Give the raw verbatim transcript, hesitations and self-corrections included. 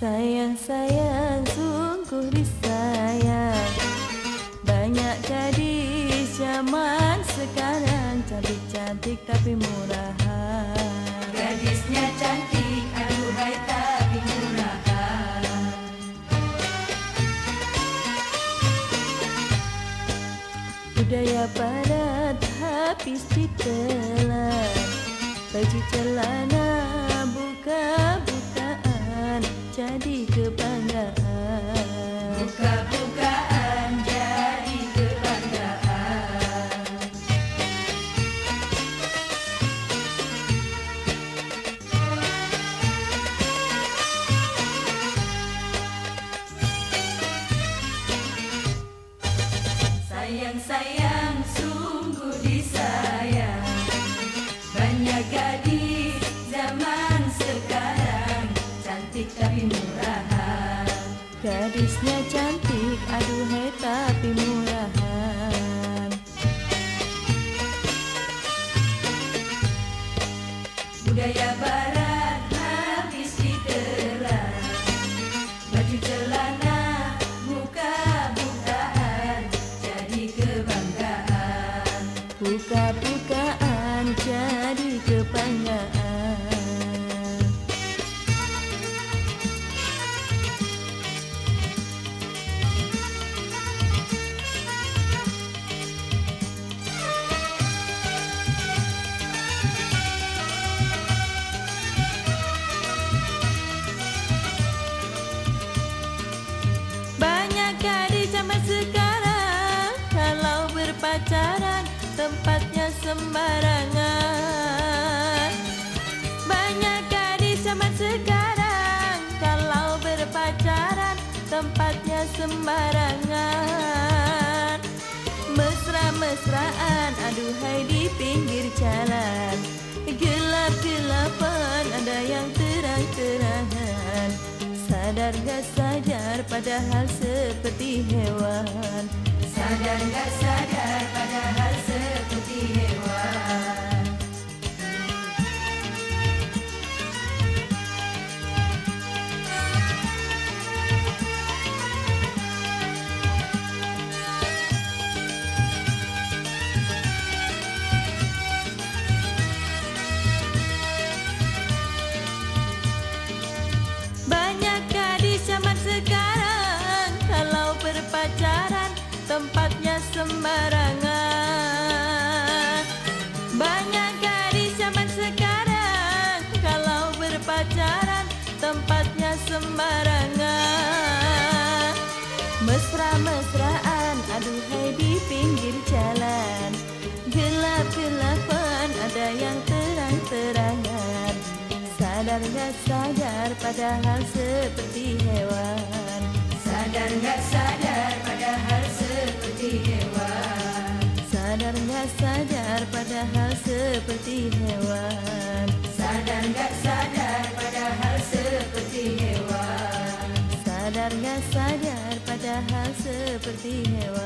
Sayang, sayang, sungguh disayang. Banyak gadis zaman sekarang cantik-cantik tapi murahan. Gadisnya cantik, aduhai tapi murahan. Budaya padat habis ditelan, baju celana buka-bukaan jadi kebanggaan. Buka-bukaan jadi kebanggaan. Sayang, sayang, sungguh disayang. Banyak gadis zaman sekarang cantik tapi murahan. Gadisnya cantik, aduhai tapi murahan. Budaya barat habis ditelan, baju celana buka-bukaan jadi kebanggaan. Buka-bukaan jadi kebanggaan. Banyak gadis zaman sekarang kalau berpacaran tempatnya sembarangan. Banyak gadis zaman sekarang kalau berpacaran tempatnya sembarangan. Mesra-mesraan aduhai di pinggir jalan, gelap-gelapan ada yang terang-terangan. Sadar gak sadar padahal seperti hewan. Sadar gak sadar padahal seperti hewan. Banyak gadis zaman sekarang kalau berpacaran tempatnya sembarangan. Banyak gadis zaman sekarang kalau berpacaran tempatnya sembarangan. Mesra-mesraan aduhai di pinggir jalan, gelap-gelapan ada yang terang-terangan. Sadar gak sadar padahal seperti hewan. Sadar gak sadar padahal seperti hewan. Sadar gak sadar padahal seperti hewan. Sadar gak sadar padahal seperti hewan. Sadar gak sadar padahal seperti hewan.